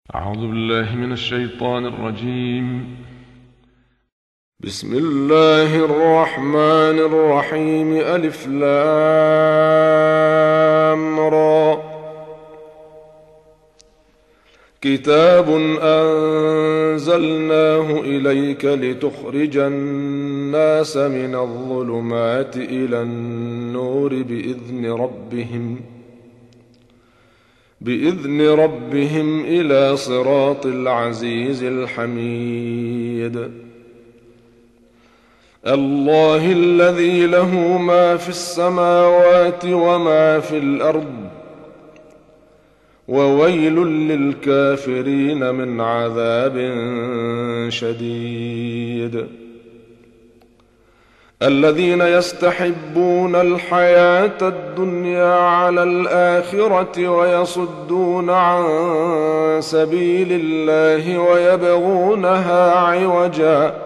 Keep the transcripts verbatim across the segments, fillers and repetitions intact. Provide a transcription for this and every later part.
أعوذ بالله من الشيطان الرجيم. بسم الله الرحمن الرحيم. ألف لام را. كتاب أنزلناه إليك لتخرج الناس من الظلمات إلى النور بإذن ربهم بإذن ربهم إلى صراط العزيز الحميد. الله الذي له ما في السماوات وما في الأرض، وويل للكافرين من عذاب شديد. الذين يستحبون الحياة الدنيا على الآخرة ويصدون عن سبيل الله ويبغونها عوجا،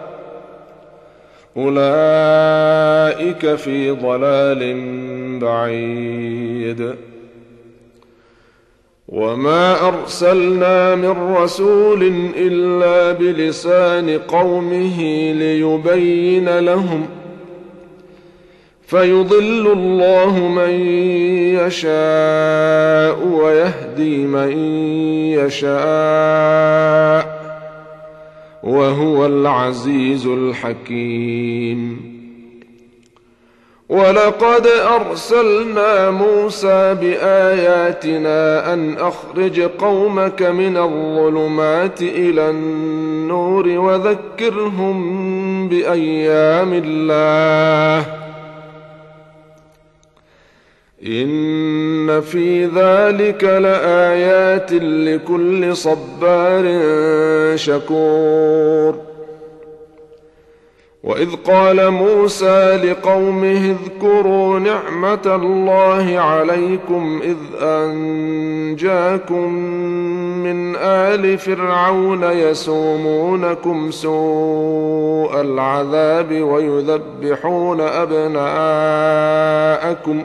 أولئك في ضلال بعيد. وما أرسلنا من رسول إلا بلسان قومه ليبين لهم، فيضل الله من يشاء ويهدي من يشاء، وهو العزيز الحكيم. ولقد أرسلنا موسى بآياتنا أن أخرج قومك من الظلمات إلى النور وذكرهم بأيام الله، إن في ذلك لآيات لكل صبار شكور. وإذ قال موسى لقومه اذكروا نعمة الله عليكم إذ أنجاكم من آل فرعون يسومونكم سوء العذاب ويذبحون أبناءكم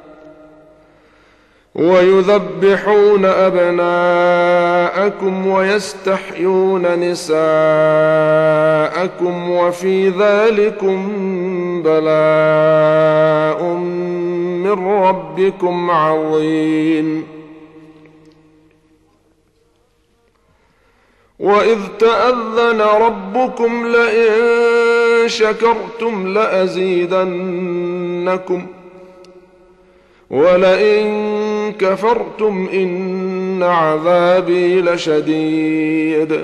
ويذبحون أبناءكم ويستحيون نساءكم وفي ذلكم بلاء من ربكم عظيم. وإذ تأذن ربكم لئن شكرتم لأزيدنكم ولئن كفرتم إن عذابي لشديد.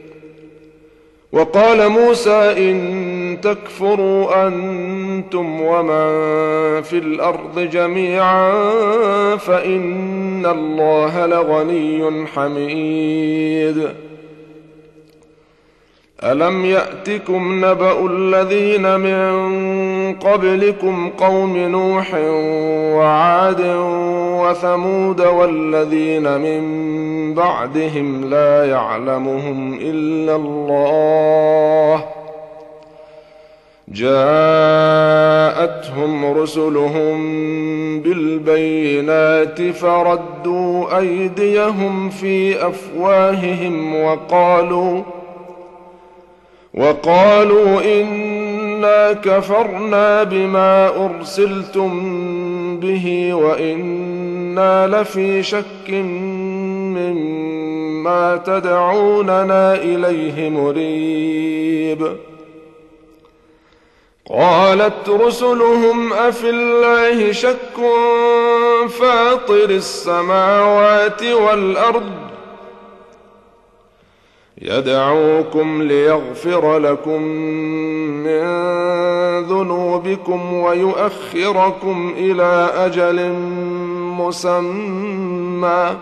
وقال موسى إن تكفروا أنتم ومن في الأرض جميعا فإن الله لغني حميد. ألم يأتكم نبأ الذين من قبلكم قوم نوح وعاد وثمود والذين من بعدهم لا يعلمهم إلا الله، جاءتهم رسلهم بالبينات فردوا أيديهم في أفواههم وقالوا وقالوا إنا كفرنا بما أرسلتم به وإنا لفي شك مما تدعوننا إليه مريب. قالت رسلهم أفي الله شك فاطر السماوات والأرض يدعوكم ليغفر لكم من ذنوبكم ويؤخركم إلى أجل مسمى.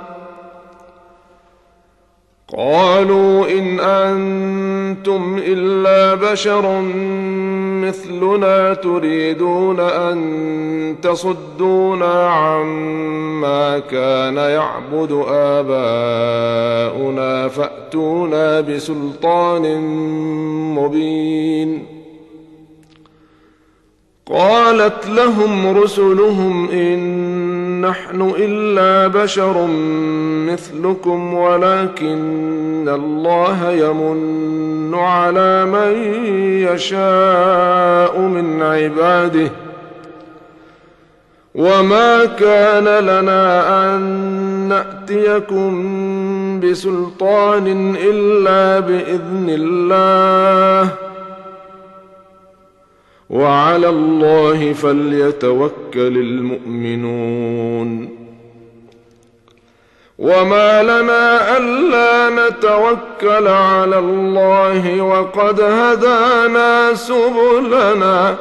قالوا إن أنتم إلا بشر مثلنا تريدون أن تصدونا عما كان يعبد آباؤنا فأتونا بسلطان مبين. قالت لهم رسلهم إن نحن إلا بشر مثلكم ولكن الله يمن على من يشاء من عباده وما كان لنا أن نأتيكم بسلطان إلا بإذن الله وعلى الله فليتوكل المؤمنون. وما لنا ألا نتوكل على الله وقد هدانا سبلنا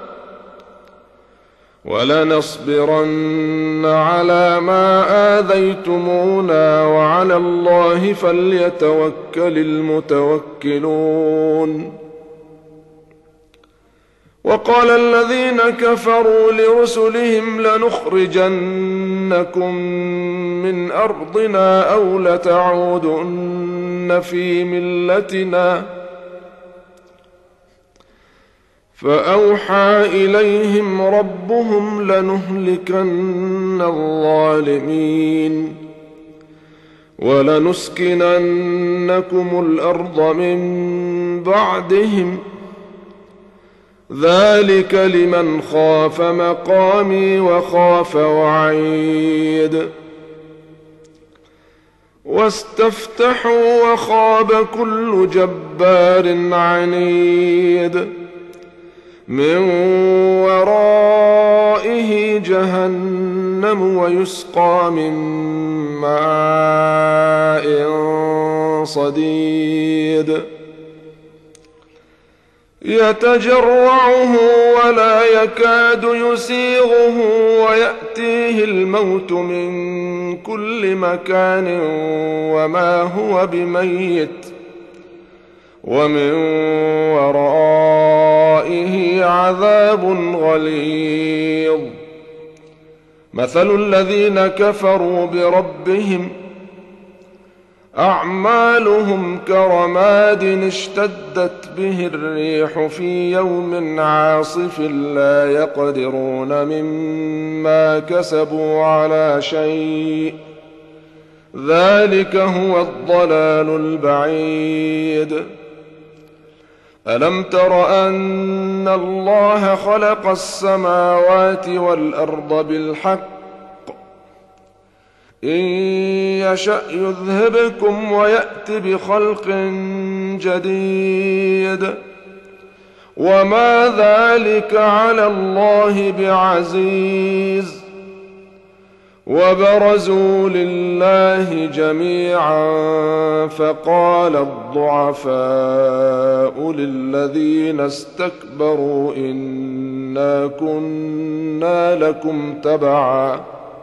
ولنصبرن على ما آذيتمونا وعلى الله فليتوكل المتوكلون. وقال الذين كفروا لرسلهم لنخرجنكم من أرضنا أو لتعودن في ملتنا فأوحى إليهم ربهم لنهلكن الظالمين ولنسكننكم الأرض من بعدهم ذلك لمن خاف مقامي وخاف وعيد. واستفتحوا وخاب كل جبار عنيد من ورائه جهنم ويسقى من ماء صديد يتجرعه ولا يكاد يسيغه ويأتيه الموت من كل مكان وما هو بميت ومن ورائه عذاب غليظ. مثل الذين كفروا بربهم أعمالهم كرماد اشتدت به الريح في يوم عاصف لا يقدرون مما كسبوا على شيء ذلك هو الضلال البعيد. ألم تر أن الله خلق السماوات والأرض بالحق إن يشأ يذهبكم ويأت بخلق جديد وما ذلك على الله بعزيز. وبرزوا لله جميعا فقال الضعفاء للذين استكبروا إنا كنا لكم تبعا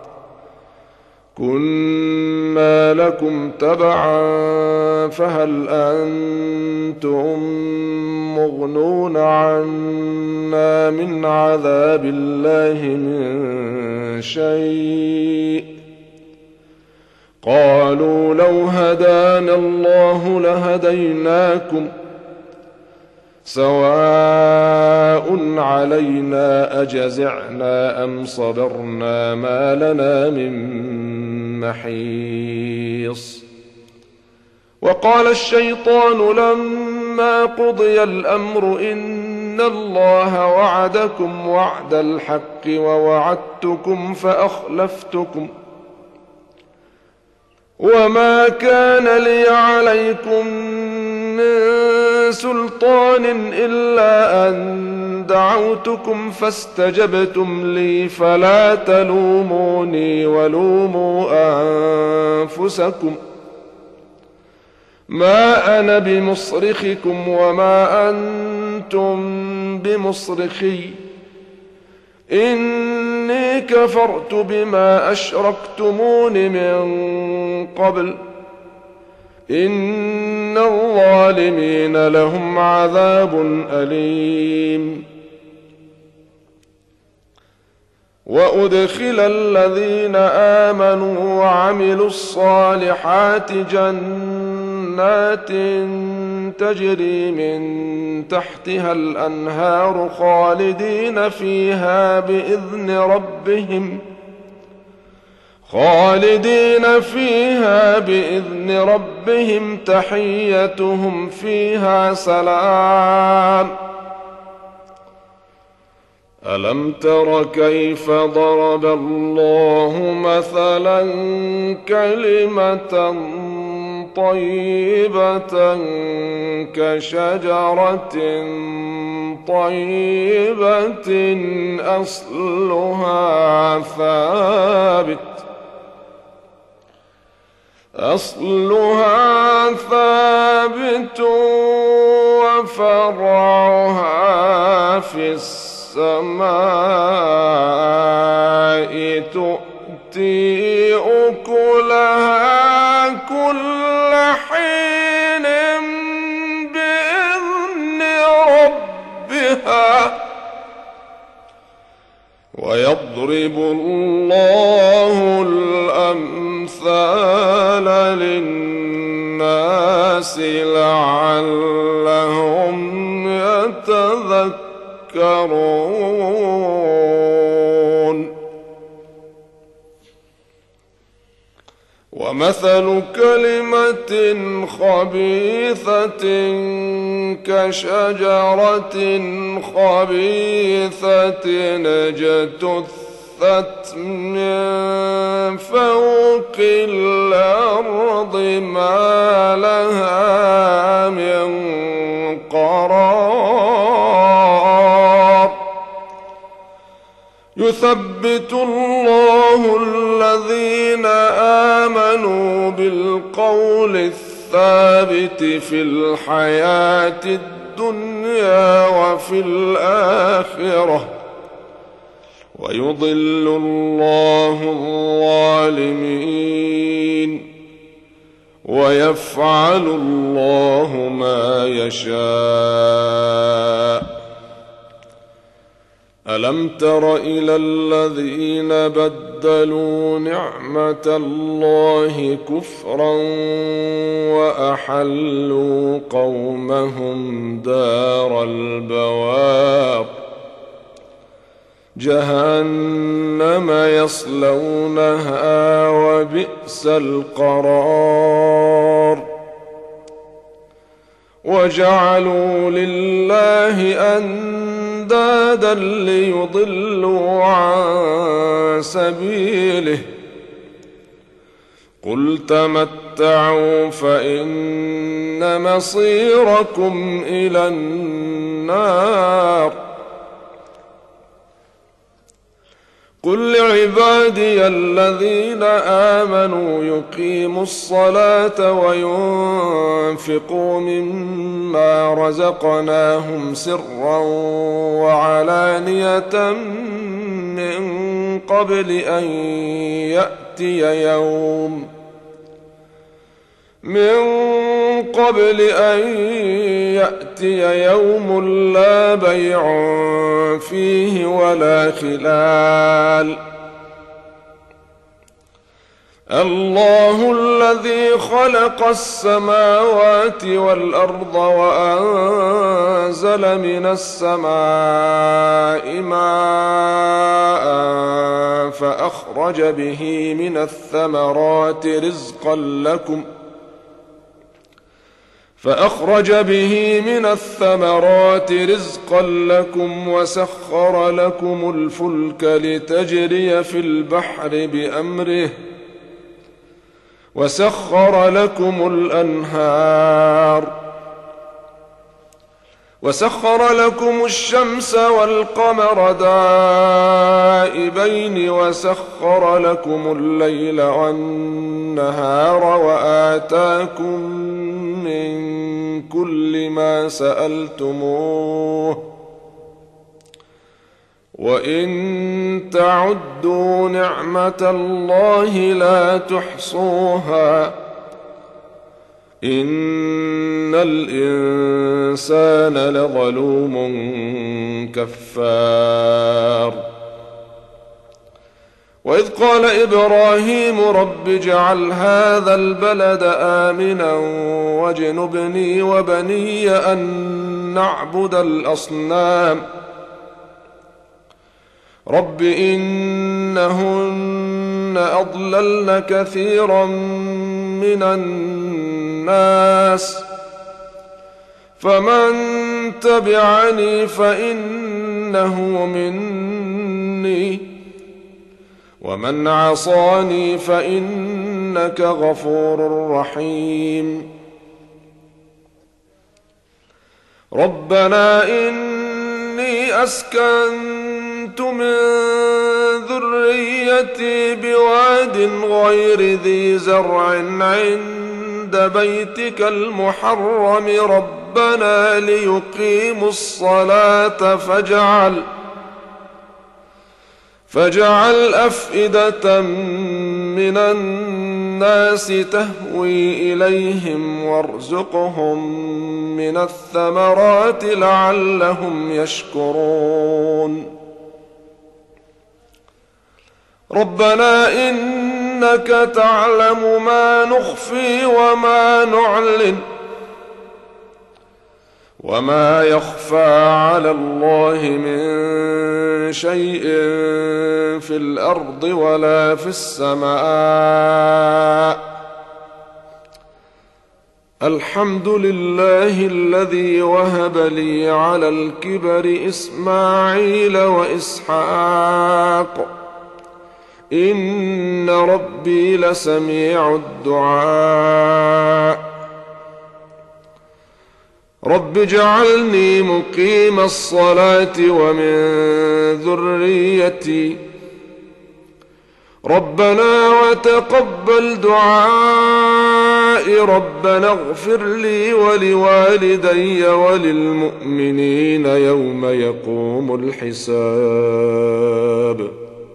كنا لكم تبعا فهل أنتم مغنون عنا من عذاب الله من شيء قالوا لو هدانا الله لهديناكم سواء علينا أجزعنا أم صبرنا ما لنا من محيص. وقال الشيطان لما قضي الأمر إن الله وعدكم وعد الحق ووعدتكم فأخلفتكم وما كان لي عليكم من سلطان إلا أن دعوتكم فاستجبتم لي فلا تلوموني ولوموا أنفسكم ما أنا بمصرخكم وما أنتم بمصرخي إني كفرت بما أشركتمون من قبل إن الظالمين لهم عذاب أليم. وأدخل الذين آمنوا وعملوا الصالحات جنات تجري من تحتها الأنهار خالدين فيها بإذن ربهم خالدين فيها بإذن ربهم تحيتهم فيها سلام. ألم تر كيف ضرب الله مثلا كلمة طيبة كشجرة طيبة أصلها ثابت أصلها ثابت وفرعها في السماء تؤتي أكلها كل حين بإذن ربها ويضرب الله الأمثال للناس لعلهم يتذكرون. ومثل كلمة خبيثة كشجرة خبيثة اجتثت من فوق الأرض ما لها من قرار. يثبت الله الذين آمنوا بالقول الثابت في الحياة الدنيا وفي الآخرة ويضل الله الظالمين ويفعل الله ما يشاء. ألم تر إلى الذين بدلوا نعمة الله كفرا وأحلوا قومهم دار البوار جهنم يصلونها وبئس القرار. وجعلوا لله أندادا ليضلوا عن سبيله قل تمتعوا فإن مصيركم إلى النار. قل لعبادي الذين آمنوا يقيموا الصلاة وينفقوا مما رزقناهم سرا وعلانية من قبل أن يأتي يوم من قبل أن يأتي يوم لا بيع فيه ولا خلال. الله الذي خلق السماوات والأرض وأنزل من السماء ماء فأخرج به من الثمرات رزقا لكم فأخرج به من الثمرات رزقا لكم وسخر لكم الفلك لتجري في البحر بأمره وسخر لكم الأنهار وسخر لكم الشمس والقمر دائبين وسخر لكم الليل والنهار وآتاكم من كل ما سألتموه وإن تعدوا نعمة الله لا تحصوها إن الإنسان لظلوم كفار. وإذ قال إبراهيم رب اجعل هذا البلد آمنا واجنبني وبني أن نعبد الأصنام رب إنهن أضللن كثيرا من الناس، فمن تبعني فإنه مني، ومن عصاني فإنك غفور رحيم. ربنا إني أسكنت من ذريتي بواد غير ذي زرع عند بيتك المحرم ربنا ليقيموا الصلاة فاجعل فاجعل أفئدة من الناس تهوي إليهم وارزقهم من الثمرات لعلهم يشكرون. ربنا إنك تعلم ما نخفي وما نعلن وما يخفى على الله من شيء في الأرض ولا في السماء. الحمد لله الذي وهب لي على الكبر إسماعيل وإسحاق إن ربي لسميع الدعاء. رب اجعلني مقيم الصلاة ومن ذريتي ربنا وتقبل دعائي ربنا اغفر لي ولوالدي وللمؤمنين يوم يقوم الحساب.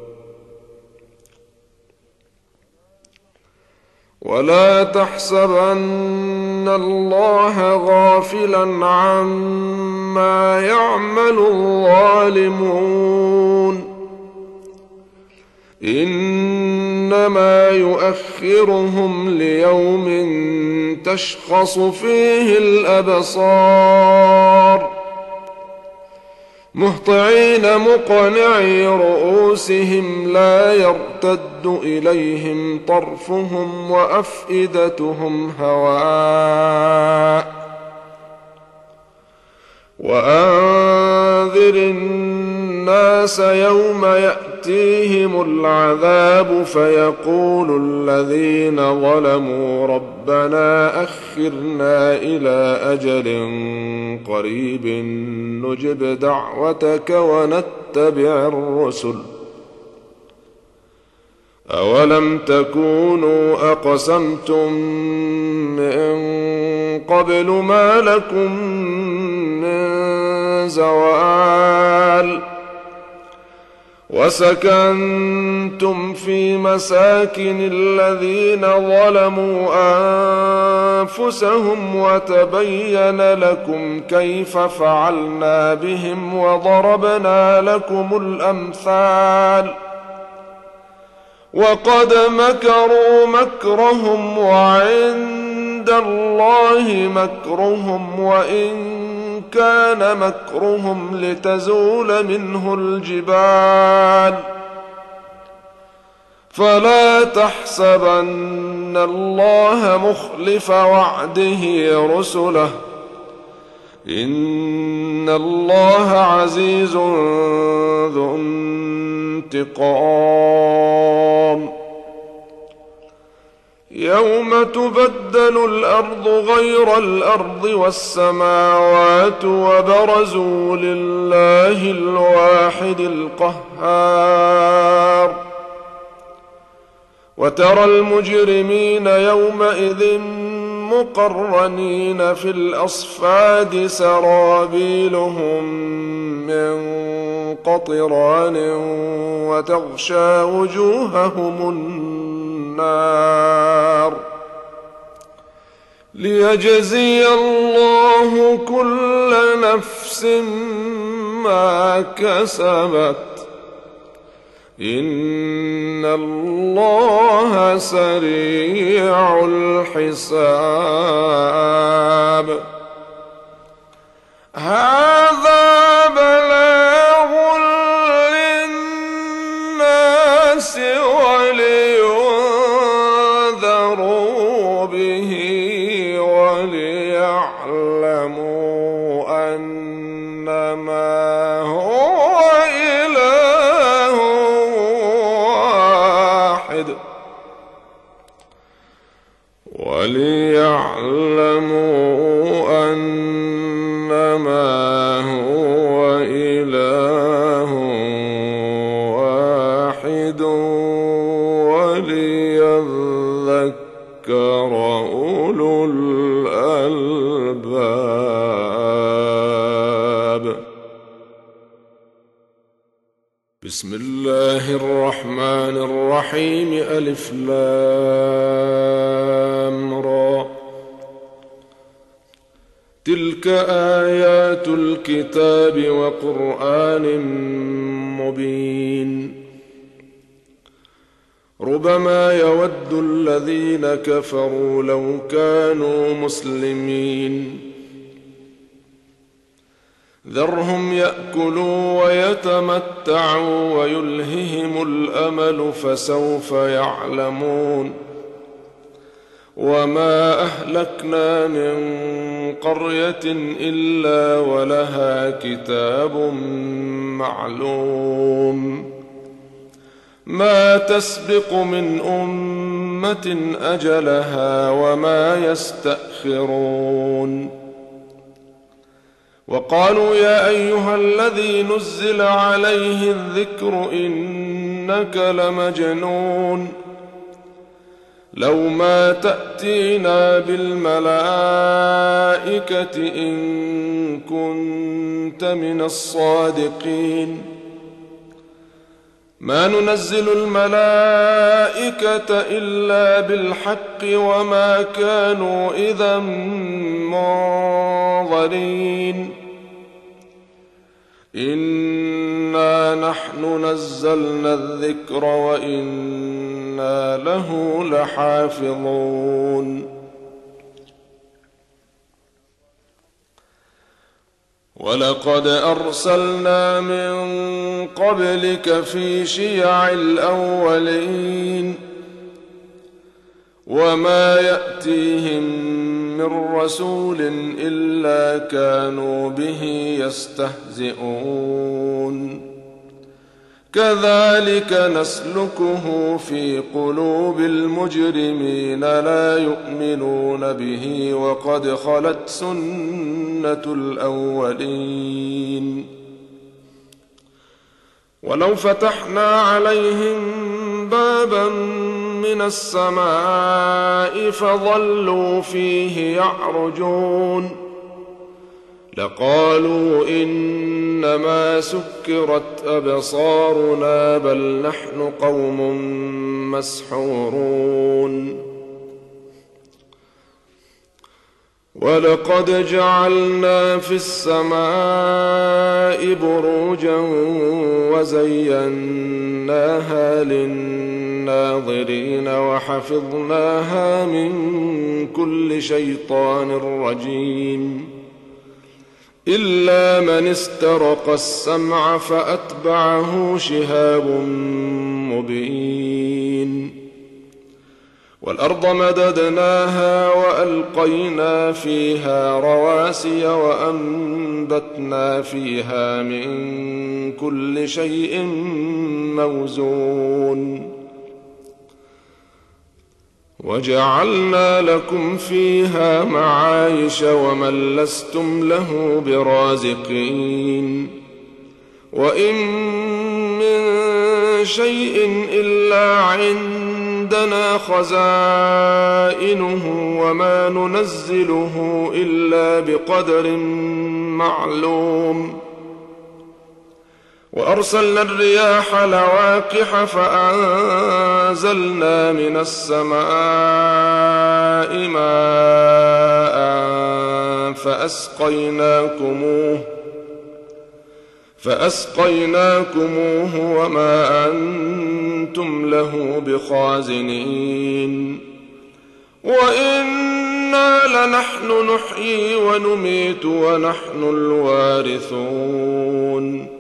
ولا تحسبن الله غافلا عما يعمل الظالمون إنما يؤخرهم ليوم تشخص فيه الأبصار مهطعين مقنعي رؤوسهم لا يرتد إليهم طرفهم وأفئدتهم هواء. وأنذر الناس يوم يأتيهم العذاب فيقول الذين ظلموا ربنا أخرنا إلى أجل قريب نجب دعوتك ونتبع الرسل أولم تكونوا أقسمتم من قبل ما لكم من زوال وسكنتم في مساكن الذين ظلموا أنفسهم وتبين لكم كيف فعلنا بهم وضربنا لكم الأمثال وقد مكروا مكرهم وعند الله مكرهم وإن كان مكرهم لتزول منه الجبال. فلا تحسبن الله مخلف وعده رسله إن الله عزيز ذو انتقام. يوم تبدل الأرض غير الأرض والسماوات وبرزوا لله الواحد القهار وترى المجرمين يومئذ مقرنين في الأصفاد سرابيلهم من قطران وتغشى وجوههم النار ليجزي الله كل نفس ما كسبت إن الله سريع الحساب. هذا بلاغ للناس ولينذروا وليعلموا أنما هو إله واحد وليعلموا أنما هو إله واحد وليذكر أولو الألباب. بسم الله الرحمن الرحيم. ألف لام را. تلك آيات الكتاب وقرآن مبين. ربما يود الذين كفروا لو كانوا مسلمين. ذرهم يأكلوا ويتمتعوا ويلههم الأمل فسوف يعلمون. وما أهلكنا من قرية إلا ولها كتاب معلوم ما تسبق من أمة أجلها وما يستأخرون. وقالوا يا أيها الذي نزل عليه الذكر إنك لمجنون لو ما تأتينا بالملائكة إن كنت من الصادقين. ما ننزل الملائكة إلا بالحق وما كانوا إذا منظرين. إنا نحن نزلنا الذكر وإنا له لحافظون. ولقد أرسلنا من قبلك في شيع الأولين وما يأتيهم من رسول إلا كانوا به يستهزئون. كذلك نسلكه في قلوب المجرمين لا يؤمنون به وقد خلت سنة الأولين. ولو فتحنا عليهم بابا من السماء فظلوا فيه يعرجون لقالوا إنما سكرت أبصارنا بل نحن قوم مسحورون. ولقد جعلنا في السماء بروجا وزيناها للناظرين وحفظناها من كل شيطان رجيم إلا من استرق السمع فأتبعه شهاب مبين. والأرض مددناها وألقينا فيها رواسي وأنبتنا فيها من كل شيء موزون. وجعلنا لكم فيها معايش ومن لستم له برازقين. وإن من شيء إلا عندنا خزائنه وما ننزله إلا بقدر معلوم. وأرسلنا الرياح لواقح فأنزلنا من السماء ماء فأسقيناكموه فأسقيناكموه وما أنتم له بخازنين. وإنا لنحن نحيي ونميت ونحن الوارثون.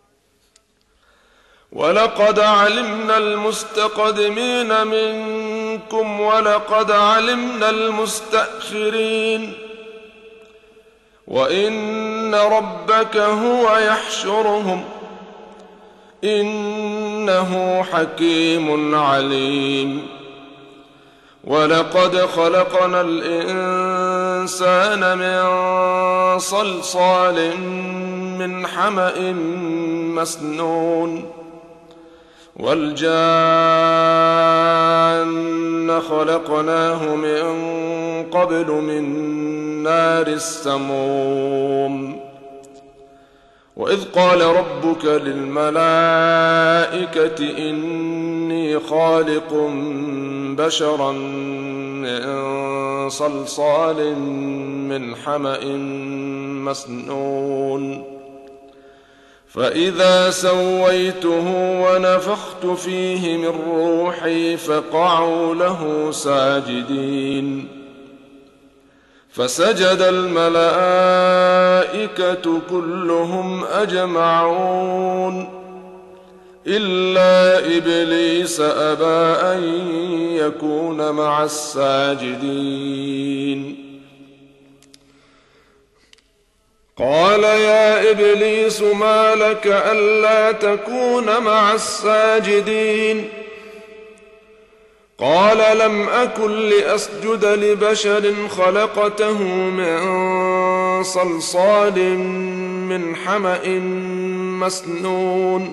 ولقد علمنا المستقدمين منكم منكم ولقد علمنا المستأخرين وإن ربك هو يحشرهم إنه حكيم عليم ولقد خلقنا الإنسان من صلصال من حمأ مسنون والجان خلقناه من قبل من نار السموم وإذ قال ربك للملائكة إني خالق بشرا من صلصال من حمأ مسنون فإذا سويته ونفخت فيه من روحي فقعوا له ساجدين فسجد الملائكة كلهم أجمعون إلا إبليس أبى أن يكون مع الساجدين قال يا إبليس ما لك ألا تكون مع الساجدين قال لم أكن لأسجد لبشر خلقته من صلصال من حمأ مسنون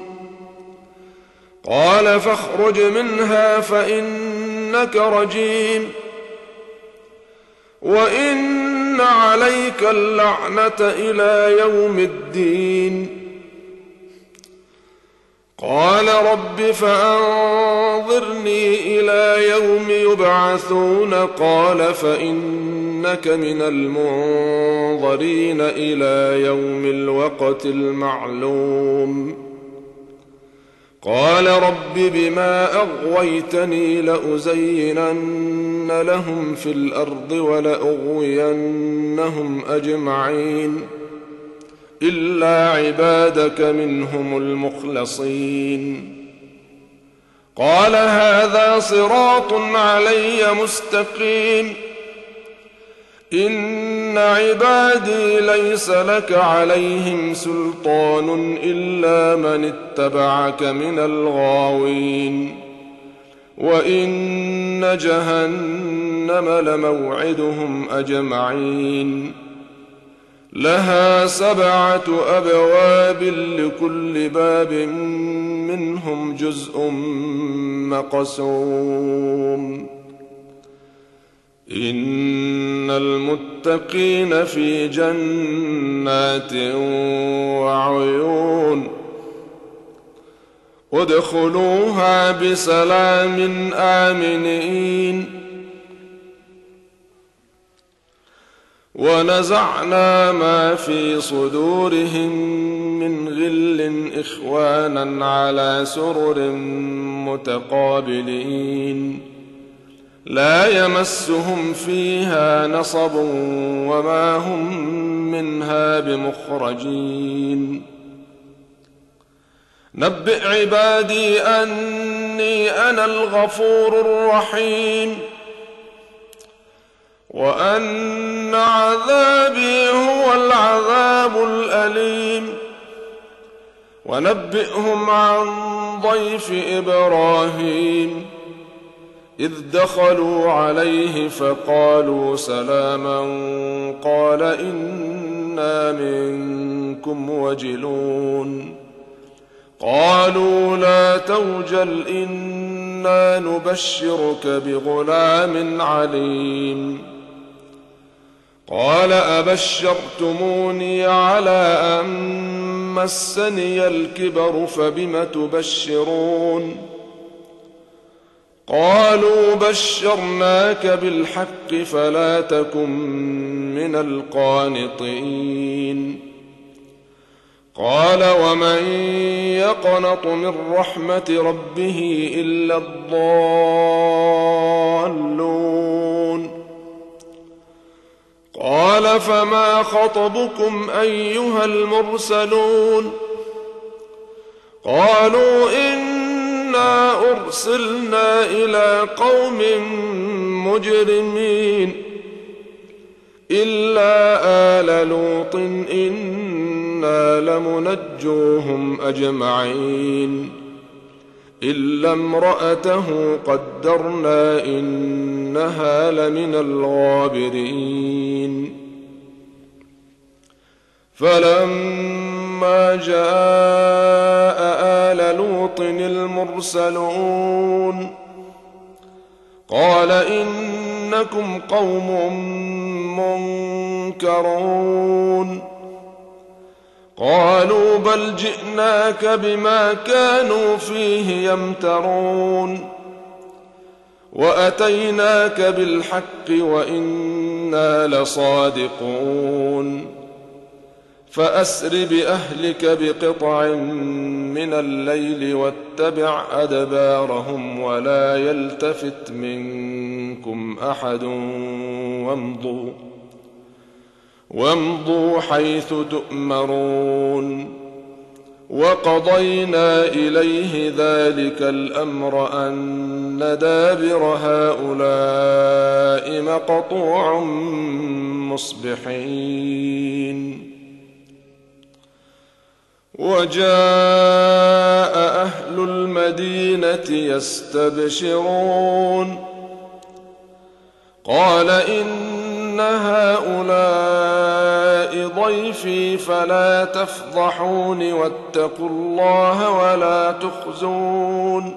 قال فاخرج منها فإنك رجيم وإن عليك اللعنة إلى يوم الدين قال رب فأنظرني إلى يوم يبعثون قال فإنك من المنظرين إلى يوم الوقت المعلوم قال رب بما أغويتني لأزينن لهم في الأرض ولأغوينهم أجمعين إلا عبادك منهم المخلصين قال هذا صراط علي مستقيم إن عبادي ليس لك عليهم سلطان إلا من اتبعك من الغاوين وإن جهنم لموعدهم أجمعين لها سبعة أبواب لكل باب منهم جزء مقسوم إن المتقين في جنات وعيون ادخلوها بسلام آمنين ونزعنا ما في صدورهم من غل إخوانا على سرر متقابلين لا يمسهم فيها نصب وما هم منها بمخرجين نبئ عبادي أني أنا الغفور الرحيم وأن عذابي هو العذاب الأليم ونبئهم عن ضيف إبراهيم إذ دخلوا عليه فقالوا سلاما قال إنا منكم وجلون قالوا لا توجل إنا نبشرك بغلام عليم قال أبشرتموني على أن مسني الكبر فبم تبشرون قالوا بشرناك بالحق فلا تكن من القانطين قال ومن يقنط من رحمة ربه إلا الضالون قال فما خطبكم أيها المرسلون قالوا إنا إنا أرسلنا إلى قوم مجرمين إلا آل لوط إنا لمنجوهم أجمعين إلا امرأته قدرنا إنها لمن الغابرين فلما جاء آل لوط المرسلون قال إنكم قوم منكرون قالوا بل جئناك بما كانوا فيه يمترون وأتيناك بالحق وإنا لصادقون فأسر بأهلك بقطع من الليل واتبع أدبارهم ولا يلتفت منكم أحد وامضوا وامضوا حيث تؤمرون وقضينا إليه ذلك الأمر أن دابر هؤلاء مقطوع مصبحين وجاء أهل المدينة يستبشرون قال إن هؤلاء ضيفي فلا تفضحون واتقوا الله ولا تخزون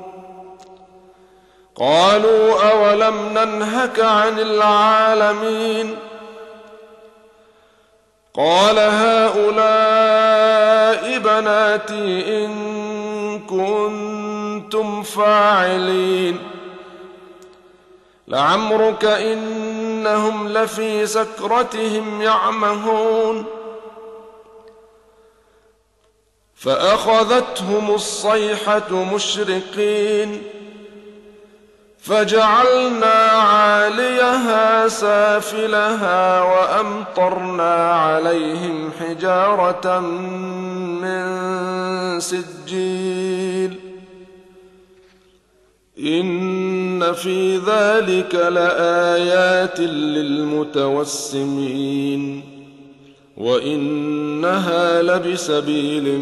قالوا أولم ننهك عن العالمين قال هؤلاء بناتي إن كنتم فاعلين لعمرك إنهم لفي سكرتهم يعمهون فأخذتهم الصيحة مشرقين فجعلنا عاليها سافلها وأمطرنا عليهم حجارة من سجيل إن في ذلك لآيات للمتوسمين وإنها لبسبيل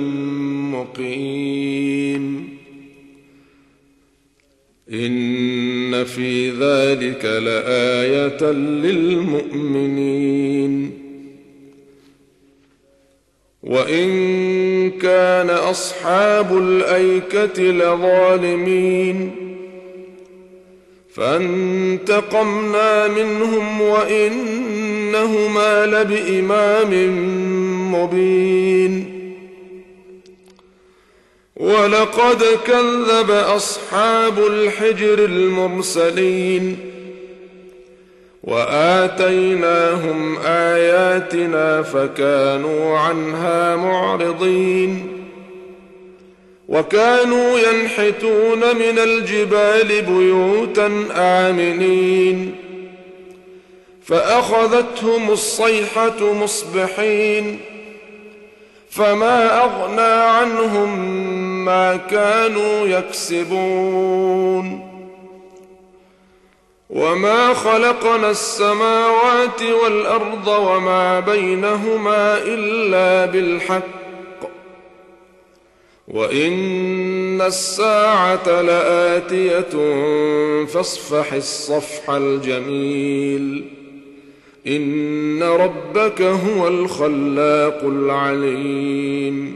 مقيم إن في ذلك لآية للمؤمنين وإن كان أصحاب الأيكة لظالمين فانتقمنا منهم وإنهما لبإمام مبين ولقد كذب أصحاب الحجر المرسلين وآتيناهم آياتنا فكانوا عنها معرضين وكانوا ينحتون من الجبال بيوتا آمنين فأخذتهم الصيحة مصبحين فما أغنى عنهم ما كانوا يكسبون وما خلقنا السماوات والأرض وما بينهما إلا بالحق وإن الساعة لآتية فاصفح الصفح الجميل إن ربك هو الخلاق العليم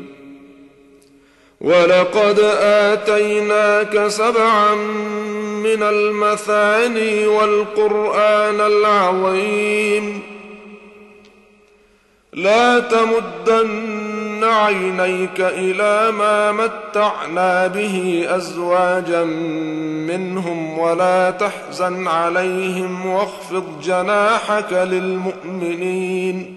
ولقد آتيناك سبعا من المثاني والقرآن العظيم لا تمدن عينيك إلى ما متعنا به أزواجا منهم ولا تحزن عليهم واخفض جناحك للمؤمنين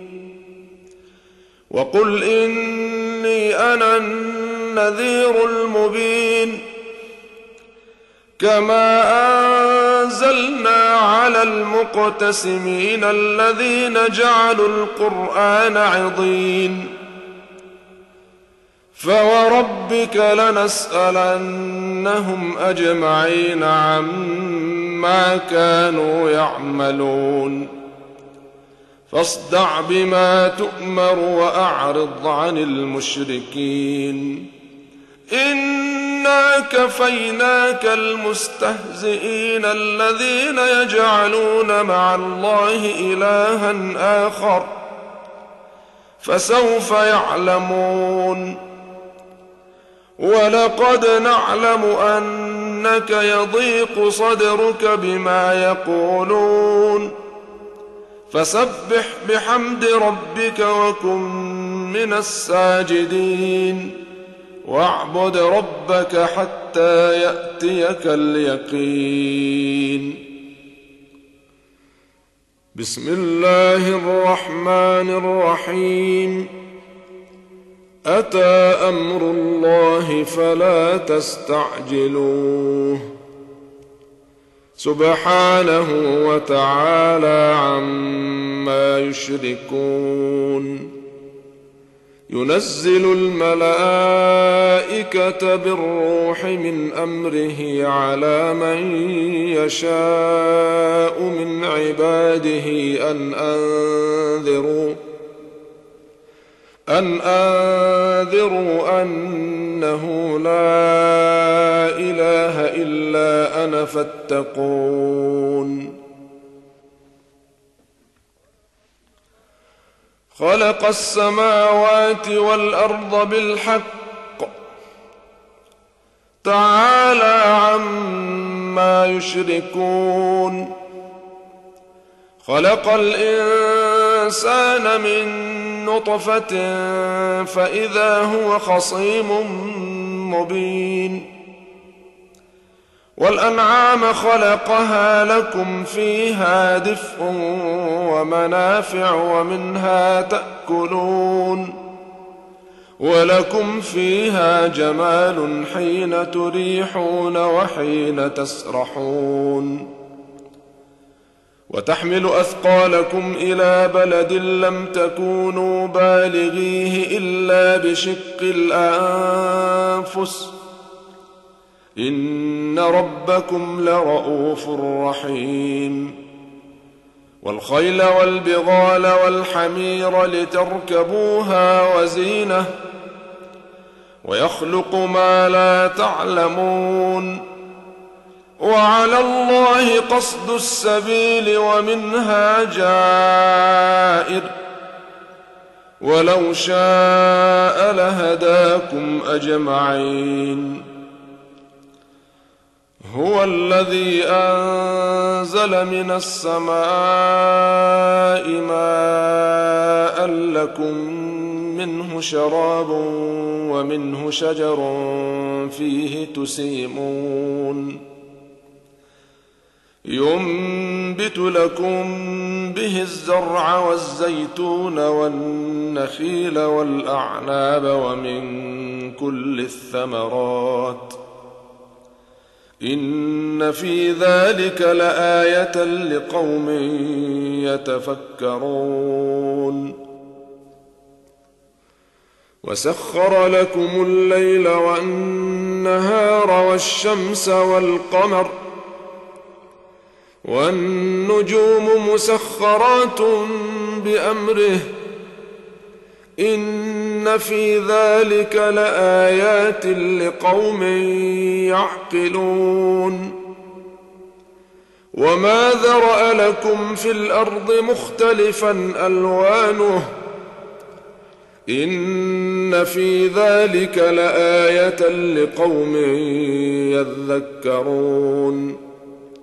وقل إني أنا النذير المبين كما أنزلنا على المقتسمين الذين جعلوا القرآن عضين فوربك لنسألنهم أجمعين عما كانوا يعملون فاصدع بما تؤمر وأعرض عن المشركين إنا كفيناك المستهزئين الذين يجعلون مع الله إلها آخر فسوف يعلمون ولقد نعلم أنك يضيق صدرك بما يقولون فسبح بحمد ربك وكن من الساجدين واعبد ربك حتى يأتيك اليقين. بسم الله الرحمن الرحيم. أتى أمر الله فلا تستعجلوه سبحانه وتعالى عما يشركون. ينزل الملائكة بالروح من أمره على من يشاء من عباده أن أنذروا أن أنذروا أنه لا إله إلا أنا فاتقون. خلق السماوات والأرض بالحق تعالى عما يشركون. خلق الإنسان من نطفة فإذا هو خصيم مبين. والأنعام خلقها لكم فيها دفء ومنافع ومنها تأكلون ولكم فيها جمال حين تريحون وحين تسرحون. وتحمل أثقالكم إلى بلد لم تكونوا بالغيه إلا بشق الأنفس إن ربكم لرؤوف رحيم. والخيل والبغال والحمير لتركبوها وزينة ويخلق ما لا تعلمون. وعلى الله قصد السبيل ومنها جائر ولو شاء لهداكم أجمعين. هو الذي أنزل من السماء ماء لكم منه شراب ومنه شجر فيه تسيمون ينبت لكم به الزرع والزيتون والنخيل والأعناب ومن كل الثمرات إن في ذلك لآية لقوم يتفكرون. وسخر لكم الليل والنهار والشمس والقمر والنجوم مسخرات بأمره إن في ذلك لآيات لقوم يعقلون. وما ذرأ لكم في الأرض مختلفا ألوانه إن في ذلك لآية لقوم يذكرون.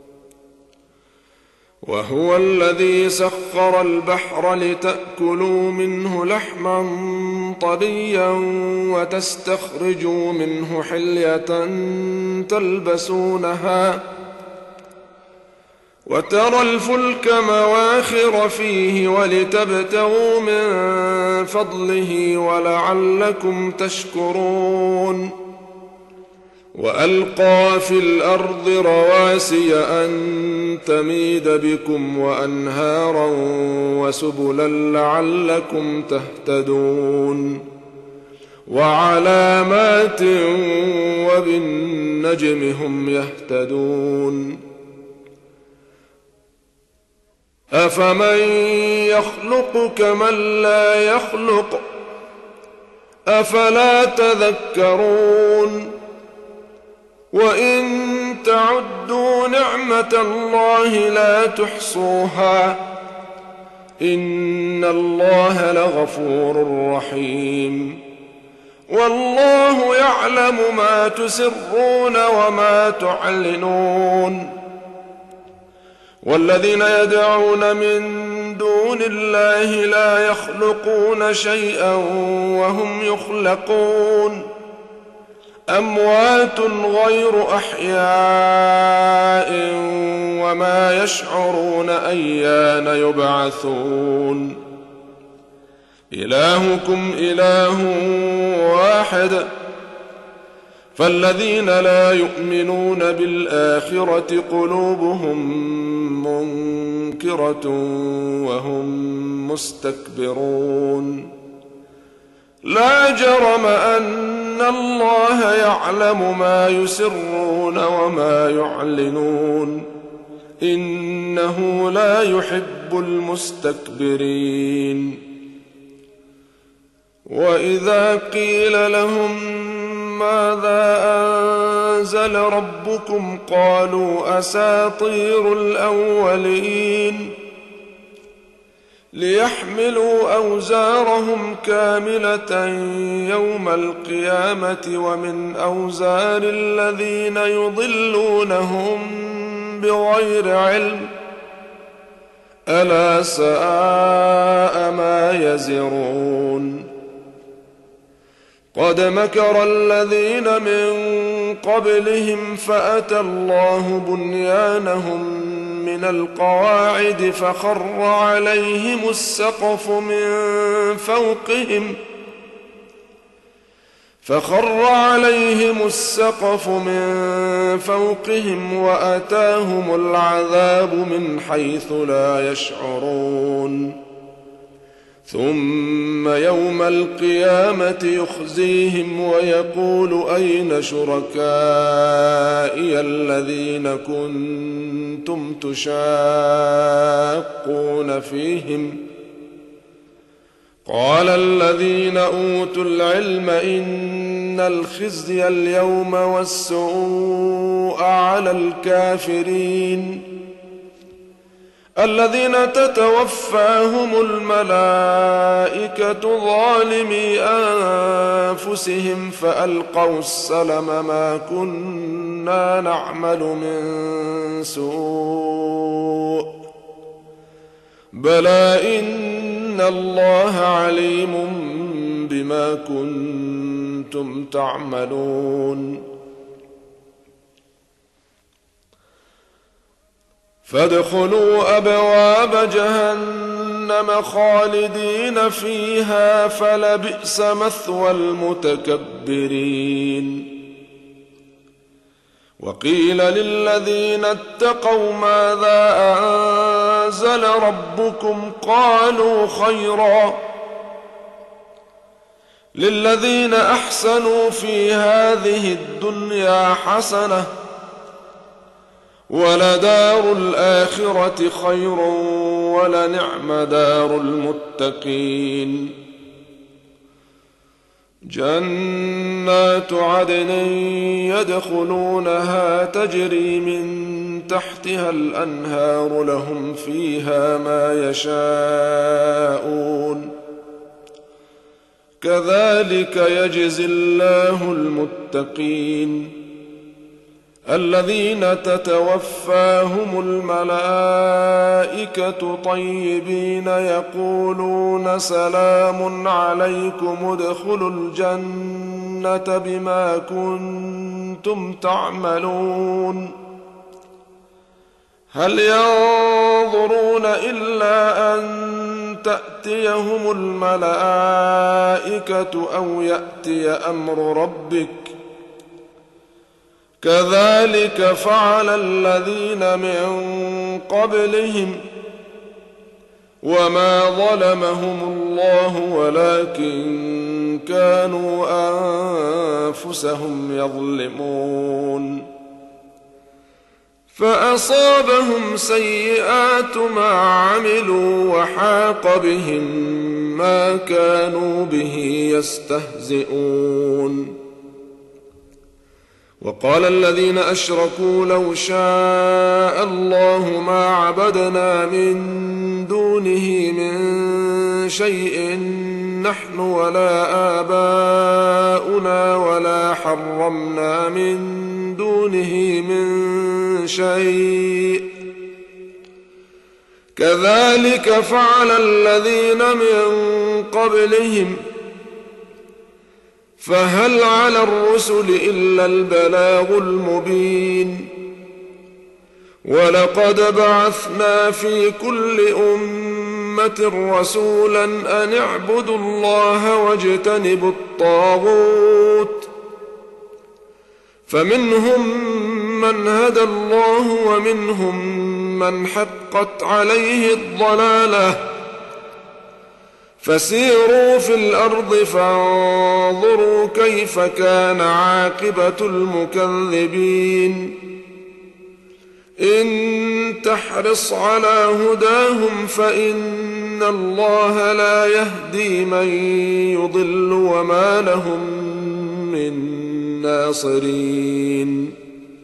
وهو الذي سخر البحر لتأكلوا منه لحما طريا وتستخرجوا منه حلية تلبسونها وترى الفلك مواخر فيه ولتبتغوا من فضله ولعلكم تشكرون. وألقى في الأرض رواسي أن تميد بكم وأنهارا وسبلا لعلكم تهتدون. وعلامات وبالنجم هم يهتدون أفمن يخلق كمن لا يخلق أفلا تذكرون وإن تعدوا نعمة الله لا تحصوها إن الله لغفور رحيم والله يعلم ما تسرون وما تعلنون والذين يدعون من دون الله لا يخلقون شيئا وهم يخلقون أموات غير أحياء وما يشعرون أيان يبعثون إلهكم إله واحد فالذين لا يؤمنون بالآخرة قلوبهم منكرة وهم مستكبرون لا جرم أن الله يعلم ما يسرون وما يعلنون إنه لا يحب المستكبرين وإذا قيل لهم ماذا أنزل ربكم قالوا أساطير الأولين ليحملوا أوزارهم كاملة يوم القيامة ومن أوزار الذين يضلونهم بغير علم ألا ساء ما يزرون قد مكر الذين من قبلهم فأتى الله بنيانهم من القواعد فخر عليهم السقف من فوقهم فخر عليهم السقف من فوقهم وأتاهم العذاب من حيث لا يشعرون ثم يوم القيامة يخزيهم ويقول أين شركائي الذين كنتم تشاقون فيهم قال الذين أوتوا العلم إن الخزي اليوم والسوء على الكافرين الذين تتوفاهم الملائكة ظالمي أنفسهم فألقوا السلم ما كنا نعمل من سوء بلى إن الله عليم بما كنتم تعملون فادخلوا أبواب جهنم خالدين فيها فلبئس مثوى المتكبرين وقيل للذين اتقوا ماذا أنزل ربكم قالوا خيرا للذين أحسنوا في هذه الدنيا حسنة ولدار الآخرة خير ولنعم دار المتقين جنات عدن يدخلونها تجري من تحتها الأنهار لهم فيها ما يشاءون كذلك يجزي الله المتقين الذين تتوفاهم الملائكة طيبين يقولون سلام عليكم ادخلوا الجنة بما كنتم تعملون هل ينظرون إلا أن تأتيهم الملائكة أو يأتي أمر ربك كذلك فعل الذين من قبلهم وما ظلمهم الله ولكن كانوا أنفسهم يظلمون فأصابهم سيئات ما عملوا وحاق بهم ما كانوا به يستهزئون وقال الذين أشركوا لو شاء الله ما عبدنا من دونه من شيء نحن ولا آباؤنا ولا حرمنا من دونه من شيء كذلك فعل الذين من قبلهم فهل على الرسل إلا البلاغ المبين ولقد بعثنا في كل أمة رسولا أن اعبدوا الله واجتنبوا الطاغوت فمنهم من هدى الله ومنهم من حقت عليه الضلالة فسيروا في الأرض فانظروا كيف كان عاقبة المكذبين إن تحرص على هداهم فإن الله لا يهدي من يضل وما لهم من ناصرين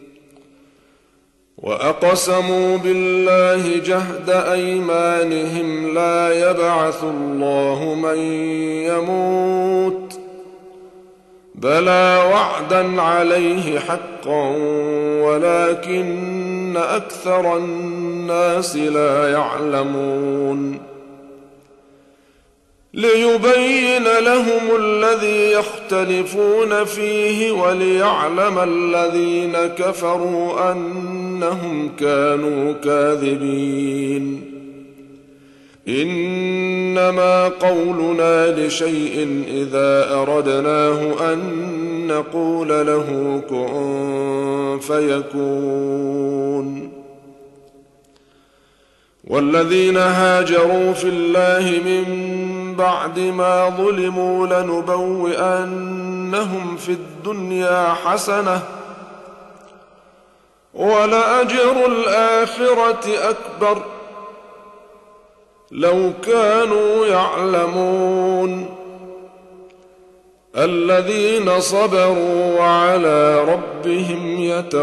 وأقسموا بالله جهد أيمانهم لا يبعث الله من يموت بلى وعدا عليه حقا ولكن أكثر الناس لا يعلمون ليبين لهم الذي يختلفون فيه وليعلم الذين كفروا أنهم كانوا كاذبين إنما قولنا لشيء إذا أردناه أن نقول له كن فيكون والذين هاجروا في الله من بعد ما ظلموا لنبوئنهم في الدنيا حسنة ولأجر الآخرة أكبر لو كانوا يعلمون الذين صبروا وعلى ربهم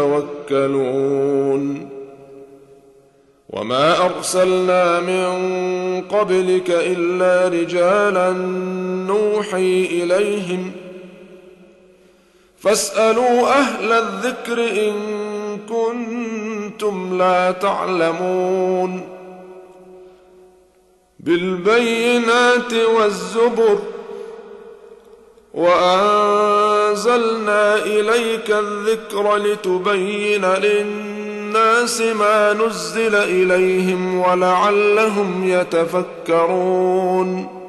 يتوكلون وما أرسلنا من قبلك إلا رجالا نوحي إليهم فاسألوا أهل الذكر إن كنتم لا تعلمون بالبينات والزبر وأنزلنا إليك الذكر لتبين للناس ما نزل إليهم ولعلهم يتفكرون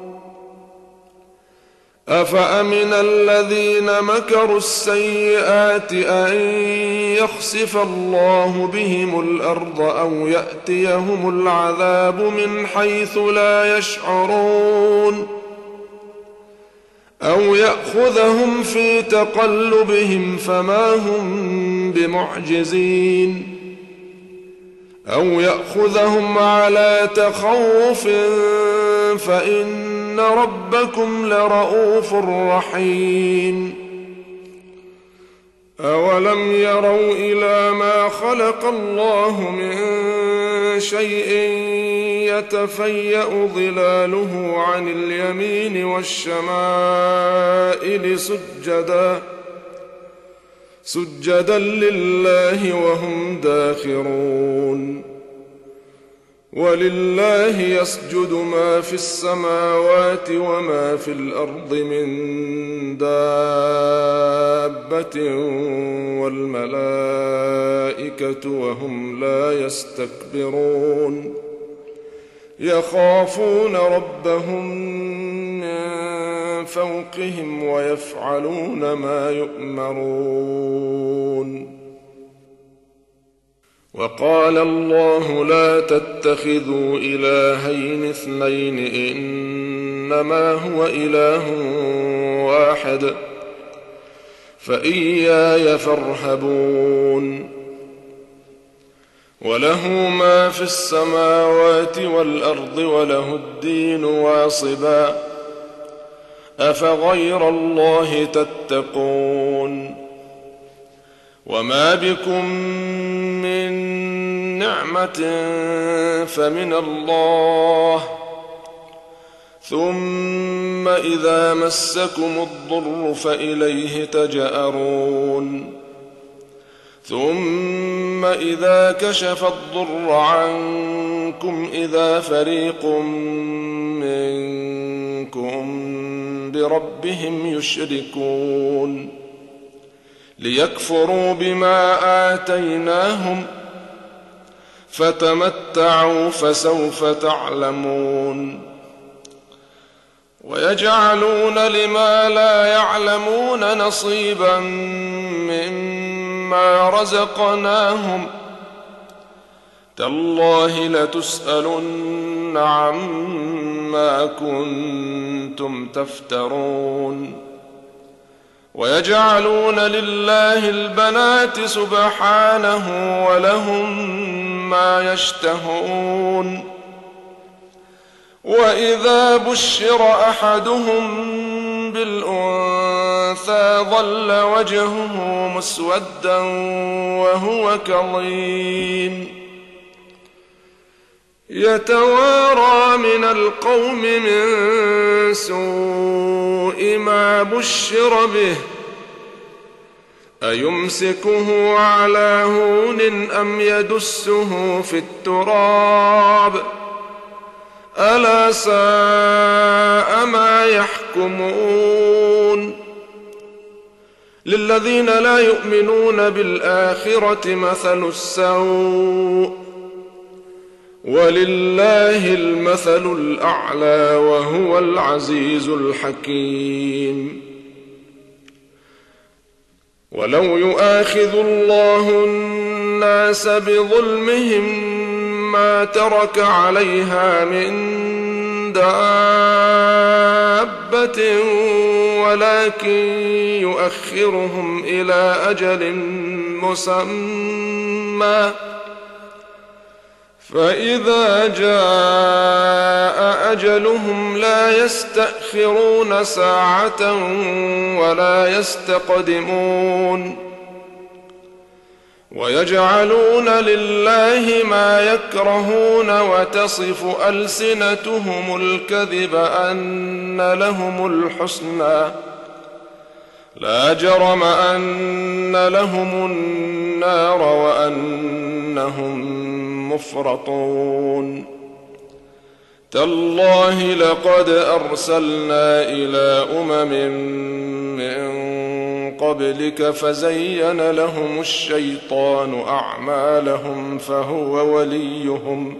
أفأمن الذين مكروا السيئات أن يخسف الله بهم الأرض أو يأتيهم العذاب من حيث لا يشعرون أو يأخذهم في تقلبهم فما هم بمعجزين أو يأخذهم على تخوف فإن ربكم لرؤوف رحيم أولم يروا إلى ما خلق الله من شيء يتفيأ ظلاله عن اليمين والشمائل سجدا سجدا لله وهم داخرون ولله يسجد ما في السماوات وما في الأرض من دابة والملائكة وهم لا يستكبرون يخافون ربهم من فوقهم ويفعلون ما يؤمرون وقال الله لا تتخذوا إلهين اثنين إنما هو إله واحد فإياي فارهبون وله ما في السماوات والأرض وله الدين واصبا أفغير الله تتقون وما بكم من نعمة فمن الله ثم إذا مسكم الضر فإليه تجأرون ثم إذا كشف الضر عنكم إذا فريق منكم بربهم يشركون ليكفروا بما آتيناهم فتمتعوا فسوف تعلمون ويجعلون لما لا يعلمون نصيبا مما رزقناهم تالله لتسألن عما كنتم تفترون ويجعلون لله البنات سبحانه ولهم ما يشتهون وإذا بشر أحدهم بالأنثى ظل وجهه مسودا وهو كظيم يتوارى من القوم من سوء ما بشر به أيمسكه على هون أم يدسه في التراب ألا ساء ما يحكمون للذين لا يؤمنون بالآخرة مثل السوء ولله المثل الأعلى وهو العزيز الحكيم ولو يؤاخذ الله الناس بظلمهم ما ترك عليها من دابة ولكن يؤخرهم إلى أجل مسمى فإذا جاء أجلهم لا يستأخرون ساعة ولا يستقدمون ويجعلون لله ما يكرهون وتصف ألسنتهم الكذب أن لهم الحسنى لا جرم أن لهم النار وأنهم مفرطون تالله لقد أرسلنا إلى أمم من قبلك فزين لهم الشيطان أعمالهم فهو وليهم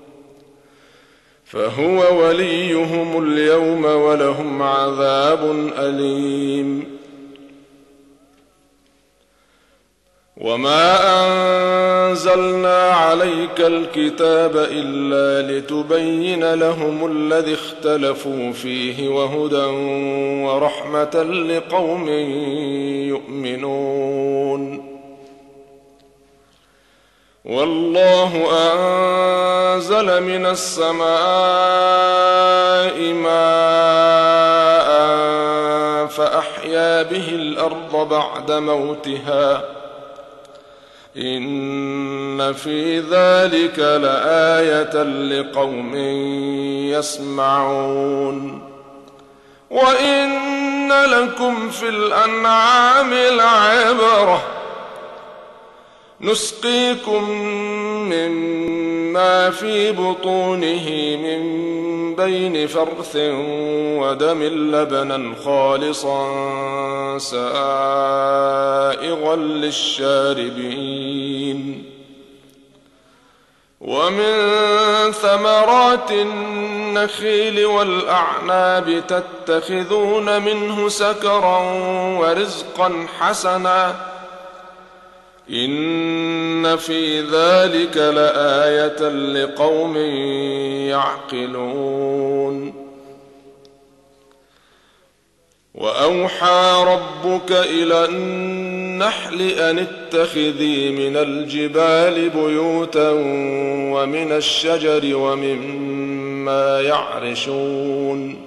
فهو وليهم اليوم ولهم عذاب أليم وما أنزلنا عليك الكتاب إلا لتبين لهم الذي اختلفوا فيه وهدى ورحمة لقوم يؤمنون والله أنزل من السماء ماء فأحيا به الأرض بعد موتها إن في ذلك لآية لقوم يسمعون وإن لكم في الأنعام لعبرة نسقيكم مما في بطونه من بين فرث ودم لبنا خالصا سائغا للشاربين ومن ثمرات النخيل والأعناب تتخذون منه سكرا ورزقا حسنا إن في ذلك لآية لقوم يعقلون. وأوحى ربك إلى النحل أن اتخذي من الجبال بيوتا ومن الشجر ومما يعرشون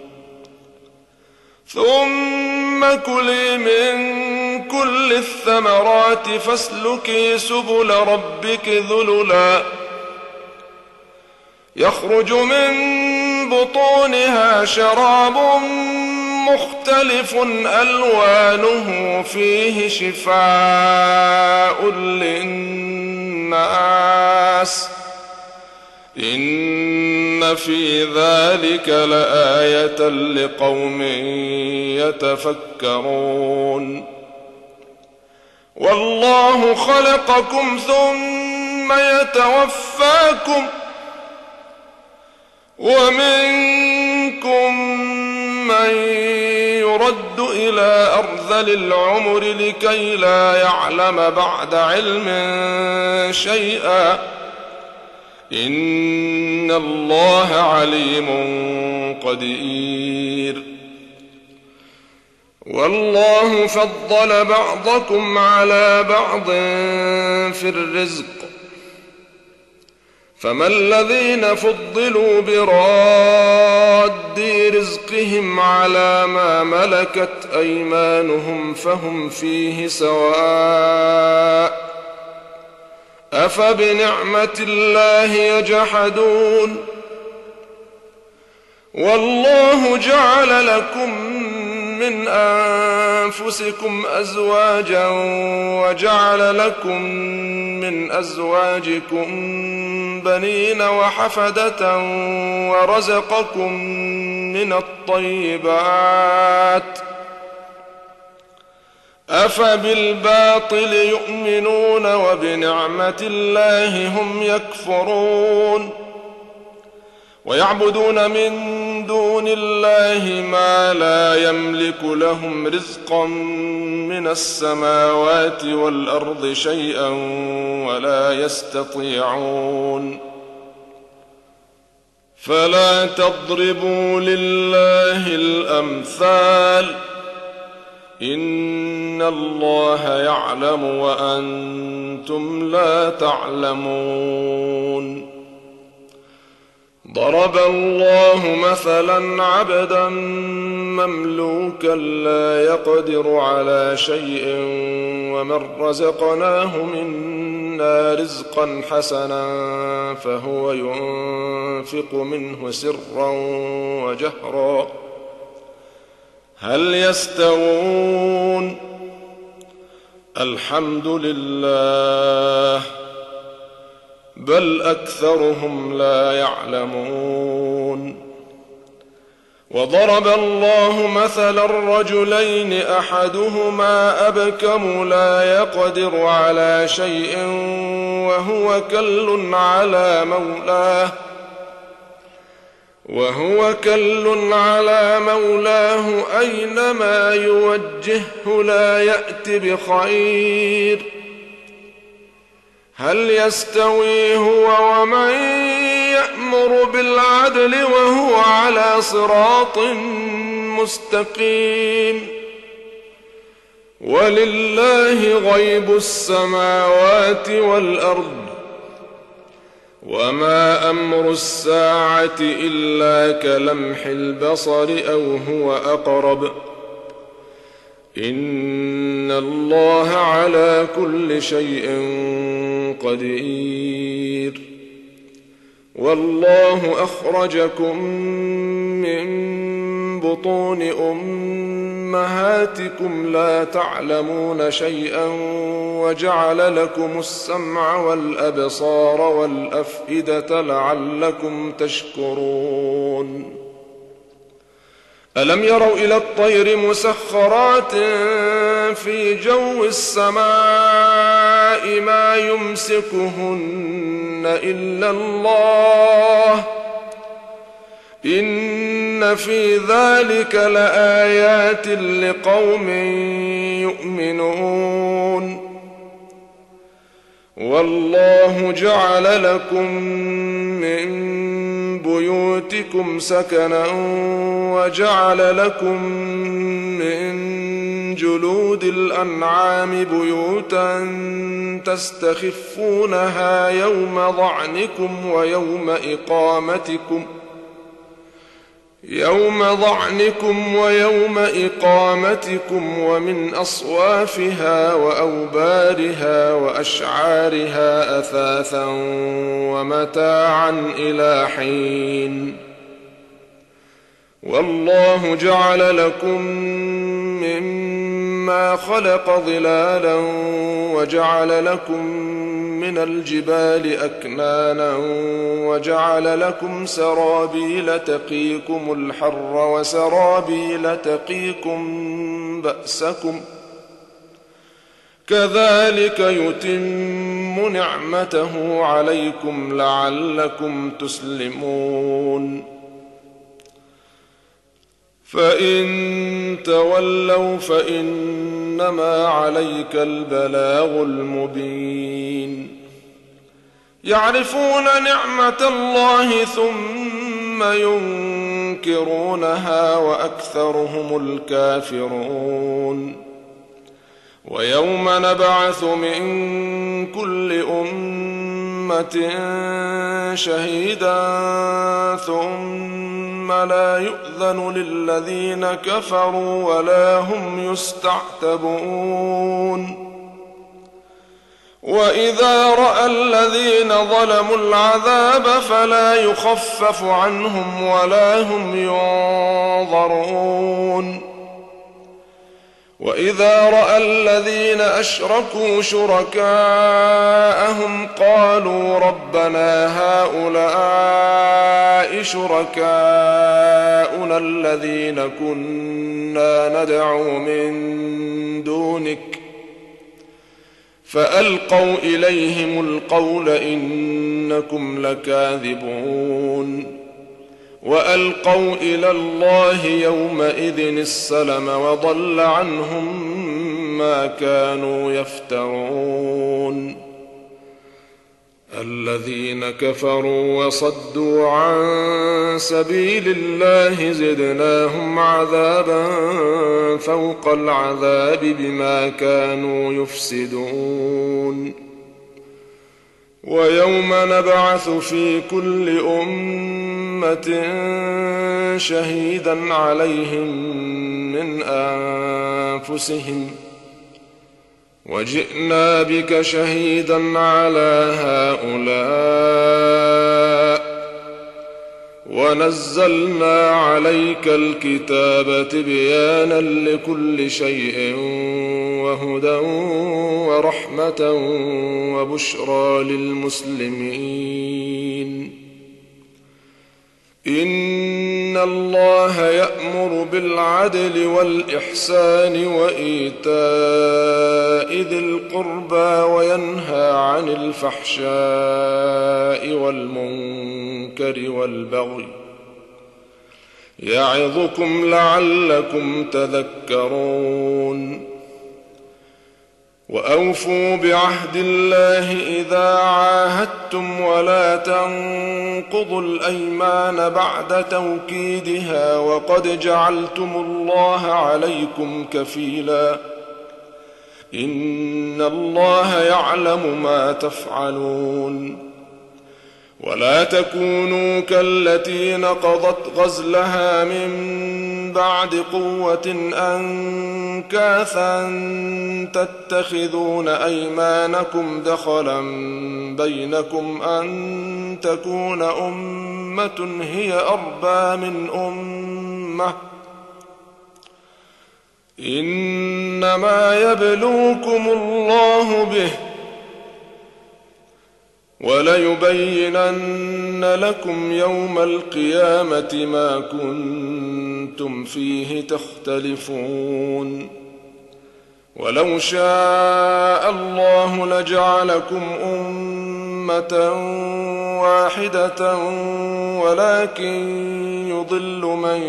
ثم كلي من كل الثمرات فاسلكي سبل ربك ذللا يخرج من بطونها شراب مختلف ألوانه فيه شفاء للناس إن في ذلك لآية لقوم يتفكرون. والله خلقكم ثم يتوفاكم ومنكم من يرد إلى أرذل العمر لكي لا يعلم بعد علم شيئا إن الله عليم قدير. والله فضل بعضكم على بعض في الرزق فما الذين فضلوا براد رزقهم على ما ملكت أيمانهم فهم فيه سواء أفبنعمة الله يجحدون. والله جعل لكم من أنفسكم أزواجا وجعل لكم من أزواجكم بنين وحفدة ورزقكم من الطيبات أفبالباطل يؤمنون وبنعمة الله هم يكفرون. ويعبدون من دون الله ما لا يملك لهم رزقا من السماوات والأرض شيئا ولا يستطيعون. فلا تضربوا لله الأمثال إن الله يعلم وأنتم لا تعلمون. ضرب الله مثلا عبدا مملوكا لا يقدر على شيء ومن رزقناه منا رزقا حسنا فهو ينفق منه سرا وجهرا هل يستوون؟ الحمد لله بل أكثرهم لا يعلمون. وضرب الله مثلا الرجلين أحدهما أبكم لا يقدر على شيء وهو كل على مولاه وهو كل على مولاه أينما يوجهه لا يأت بخير هل يستوي هو ومن يأمر بالعدل وهو على صراط مستقيم. ولله غيب السماوات والأرض وما أمر الساعة إلا كلمح البصر أو هو أقرب إن الله على كل شيء قدير. والله أخرجكم من بطون أمهاتكم لا تعلمون شيئا وجعل لكم السمع والأبصار والأفئدة لعلكم تشكرون. ألم يروا إلى الطير مسخرات في جو السماء ما يمسكهن إلا الله إن في ذلك لآيات لقوم يؤمنون. والله جعل لكم من بيوتكم سكنا وجعل لكم من جلود الأنعام بيوتا تستخفونها يوم ضعنكم ويوم إقامتكم يوم ضعنكم ويوم إقامتكم ومن أصوافها وأوبارها وأشعارها أثاثا ومتاعا إلى حين والله جعل لكم مما خلق ظلالا وجعل لكم من الجبال أكنانا وجعل لكم سرابيل تقيكم الحر وسرابيل تقيكم بأسكم كذلك يتم نعمته عليكم لعلكم تسلمون فإن تولوا فإنما عليك البلاغ المبين يعرفون نعمة الله ثم ينكرونها وأكثرهم الكافرون ويوم نبعث من كل أمة شهيدا ثم لا يؤذن للذين كفروا ولا هم يستعتبون وإذا رأى الذين ظلموا العذاب فلا يخفف عنهم ولا هم ينظرون وإذا رأى الذين أشركوا شركاءهم قالوا ربنا هؤلاء شركاؤنا الذين كنا ندعو من دونك فألقوا إليهم القول إنكم لكاذبون وألقوا إلى الله يومئذ السلم وضل عنهم ما كانوا يفترون الذين كفروا وصدوا عن سبيل الله زدناهم عذابا فوق العذاب بما كانوا يفسدون ويوم نبعث في كل أمة شهيدا عليهم من أنفسهم وجئنا بك شهيدا على هؤلاء ونزلنا عليك الكتاب تبيانا لكل شيء وهدى ورحمة وبشرى للمسلمين إن الله يأمر بالعدل والإحسان وإيتاء ذي القربى وينهى عن الفحشاء والمنكر والبغي يعظكم لعلكم تذكرون وأوفوا بعهد الله إذا عاهدتم ولا تنقضوا الأيمان بعد توكيدها وقد جعلتم الله عليكم كفيلا إن الله يعلم ما تفعلون ولا تكونوا كالتي نقضت غزلها من بعد قوة أنكاثا تتخذون أيمانكم دخلا بينكم أن تكون أمة هي أربى من أمة إنما يبلوكم الله به وليبينن لكم يوم القيامة ما كنتم فيه تختلفون ولو شاء الله لجعلكم أمة واحدة ولكن يضل من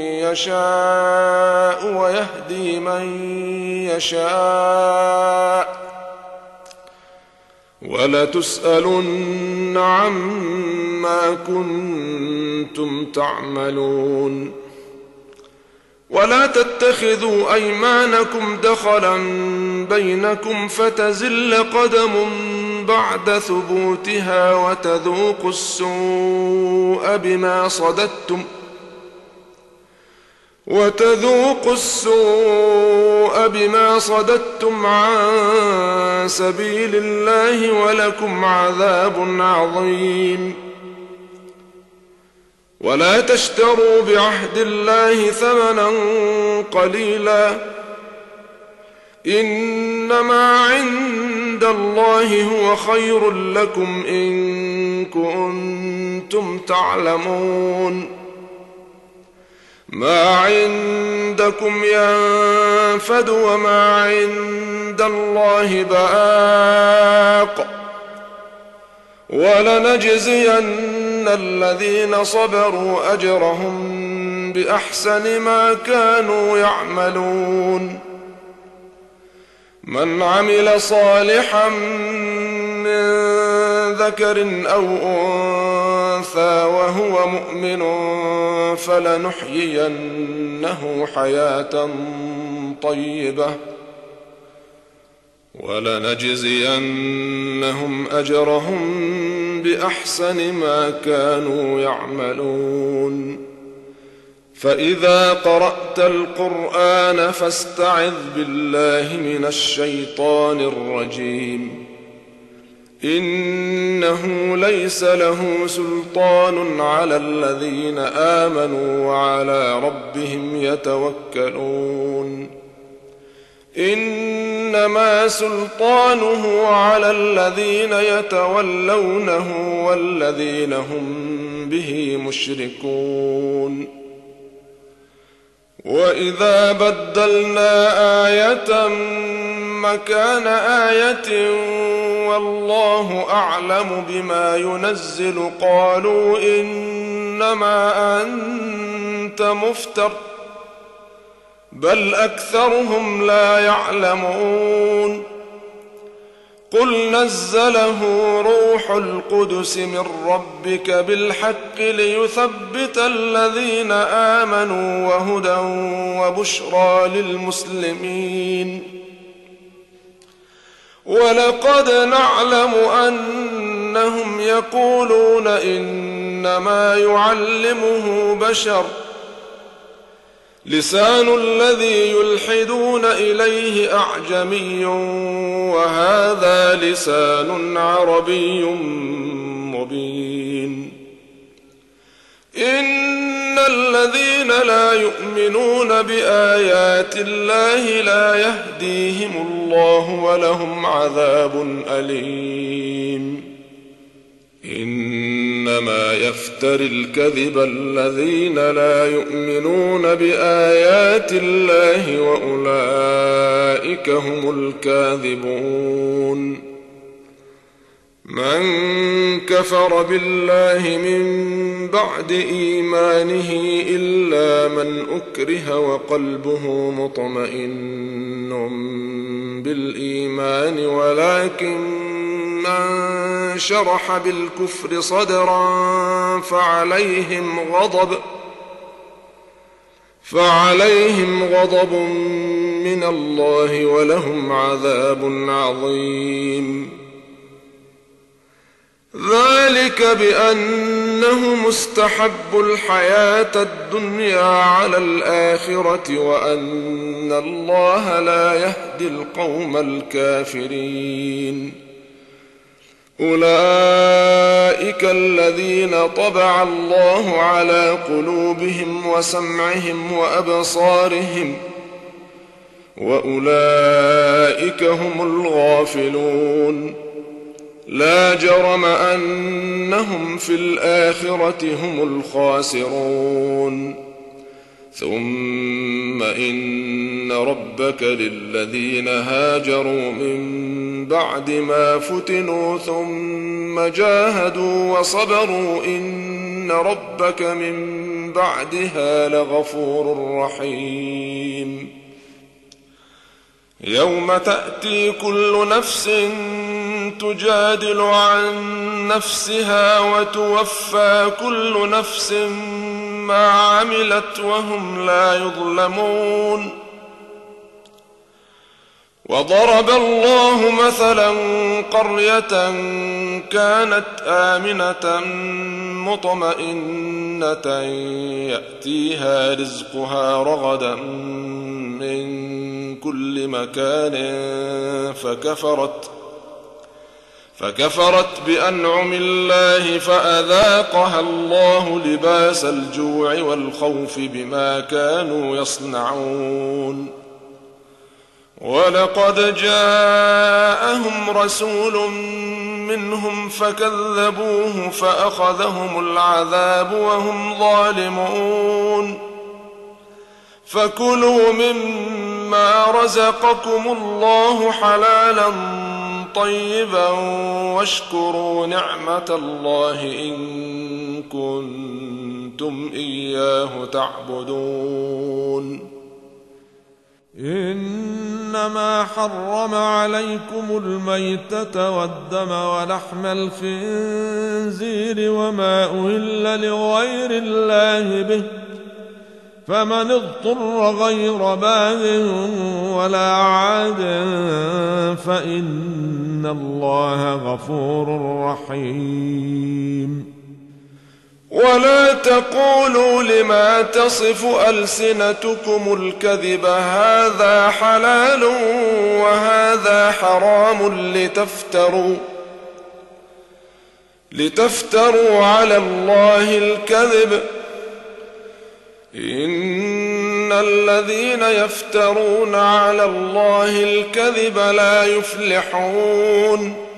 يشاء ويهدي من يشاء ولتسألن عما كنتم تعملون. ولا تتخذوا أيمانكم دخلا بينكم فتزل قدم بعد ثبوتها وتذوقوا السوء بما صددتم وتذوقوا السوء بما صددتم عن سبيل الله ولكم عذاب عظيم. ولا تشتروا بعهد الله ثمنا قليلا إنما عند الله هو خير لكم إن كنتم تعلمون. ما عندكم ينفد وما عند الله باق ولنجزين الذين صبروا أجرهم بأحسن ما كانوا يعملون. من عمل صالحا من ذكر أو أنثى وهو مؤمن فلنحيينه حياة طيبة ولنجزينهم أجرهم بأحسن ما كانوا يعملون. فإذا قرأت القرآن فاستعذ بالله من الشيطان الرجيم. إنه ليس له سلطان على الذين آمنوا وعلى ربهم يتوكلون. إنما سلطانه على الذين يتولونه والذين هم به مشركون. وإذا بدلنا آية مكان آية والله أعلم بما ينزل قالوا إنما أنت مفتر بل أكثرهم لا يعلمون. قل نزله روح القدس من ربك بالحق ليثبت الذين آمنوا وهدى وبشرى للمسلمين. ولقد نعلم أنهم يقولون إنما يعلمه بشر لسان الذي يلحدون إليه أعجمي وهذا لسان عربي مبين. إن الذين لا يؤمنون بآيات الله لا يهديهم الله ولهم عذاب أليم. إنما يفتري الكذب الذين لا يؤمنون بآيات الله وأولئك هم الكاذبون. من كفر بالله من بعد إيمانه إلا من أكره وقلبه مطمئن بالإيمان ولكن من شرح بالكفر صدرا فعليهم غضب فعليهم غضب من الله ولهم عذاب عظيم. ذلك بأنه مستحب الحياة الدنيا على الآخرة وأن الله لا يهدي القوم الكافرين. أولئك الذين طبع الله على قلوبهم وسمعهم وأبصارهم وأولئك هم الغافلون. لا جرم أنهم في الآخرة هم الخاسرون. ثم إن ربك للذين هاجروا من بعد ما فتنوا ثم جاهدوا وصبروا إن ربك من بعدها لغفور رحيم. يوم تأتي كل نفس تجادل عن نفسها وتوفى كل نفس ما عملت وهم لا يظلمون. وضرب الله مثلا قرية كانت آمنة مطمئنة يأتيها رزقها رغدا من كل مكان فكفرت فكفرت بأنعم الله فأذاقها الله لباس الجوع والخوف بما كانوا يصنعون. ولقد جاءهم رسول منهم فكذبوه فأخذهم العذاب وهم ظالمون. فكلوا مما رزقكم الله حلالا طيبا واشكروا نعمة الله إن كنتم إياه تعبدون. إنما حرم عليكم الميتة والدم ولحم الخنزير وما أهل لغير الله به، فمن اضطر غير باغ ولا عاد فإن الله غفور رحيم. ولا تقولوا لما تصف ألسنتكم الكذب هذا حلال وهذا حرام لتفتروا لتفتروا على الله الكذب، إن الذين يفترون على الله الكذب لا يفلحون.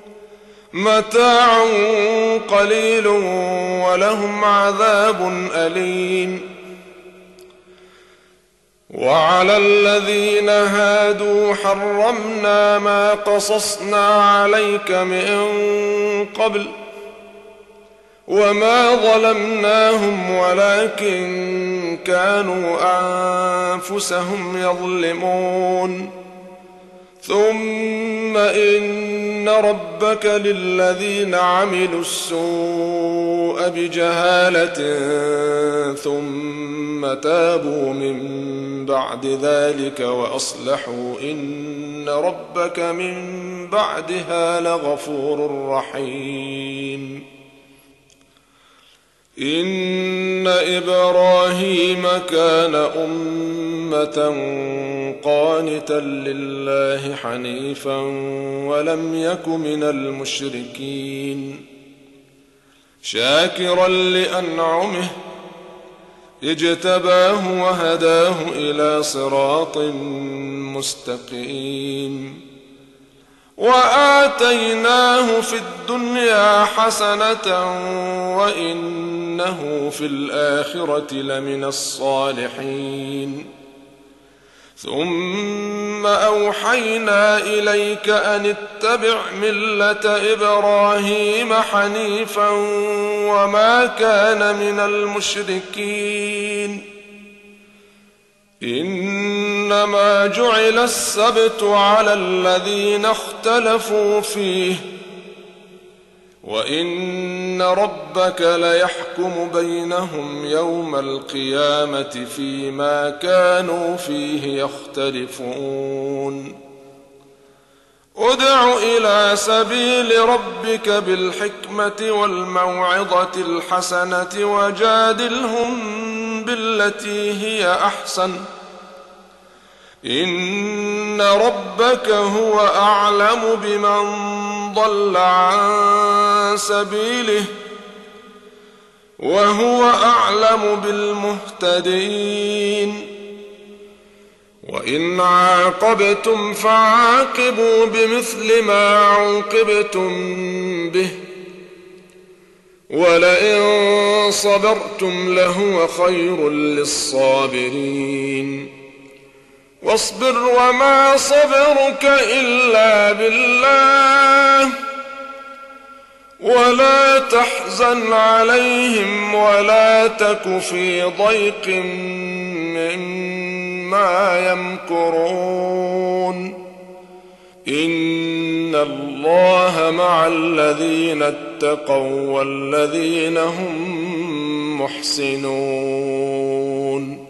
متاع قليل ولهم عذاب أليم. وعلى الذين هادوا حرمنا ما قصصنا عليك من قبل وما ظلمناهم ولكن كانوا أنفسهم يظلمون. ثم إن ربك للذين عملوا السوء بجهالة ثم تابوا من بعد ذلك وأصلحوا إن ربك من بعدها لغفور رحيم. إن إبراهيم كان أمة قانتا لله حنيفا ولم يك من المشركين، شاكرا لأنعمه اجتباه وهداه إلى صراط مستقيم. وآتيناه في الدنيا حسنة وإنه في الآخرة لمن الصالحين. ثم أوحينا إليك أن اتبع ملة إبراهيم حنيفا وما كان من المشركين. إنما جعل السبت على الذين اختلفوا فيه وإن ربك ليحكم بينهم يوم القيامة فيما كانوا فيه يختلفون. ادع إلى سبيل ربك بالحكمة والموعظة الحسنة وجادلهم بالتي هي أحسن، إن ربك هو أعلم بمن ضل عن سبيله وهو أعلم بالمهتدين. وإن عاقبتم فعاقبوا بمثل ما عوقبتم به ولئن صبرتم لهو خير للصابرين. واصبر وما صبرك إلا بالله ولا تحزن عليهم ولا تك في ضيق مما يمكرون. إن الله مع الذين اتقوا والذين هم محسنون.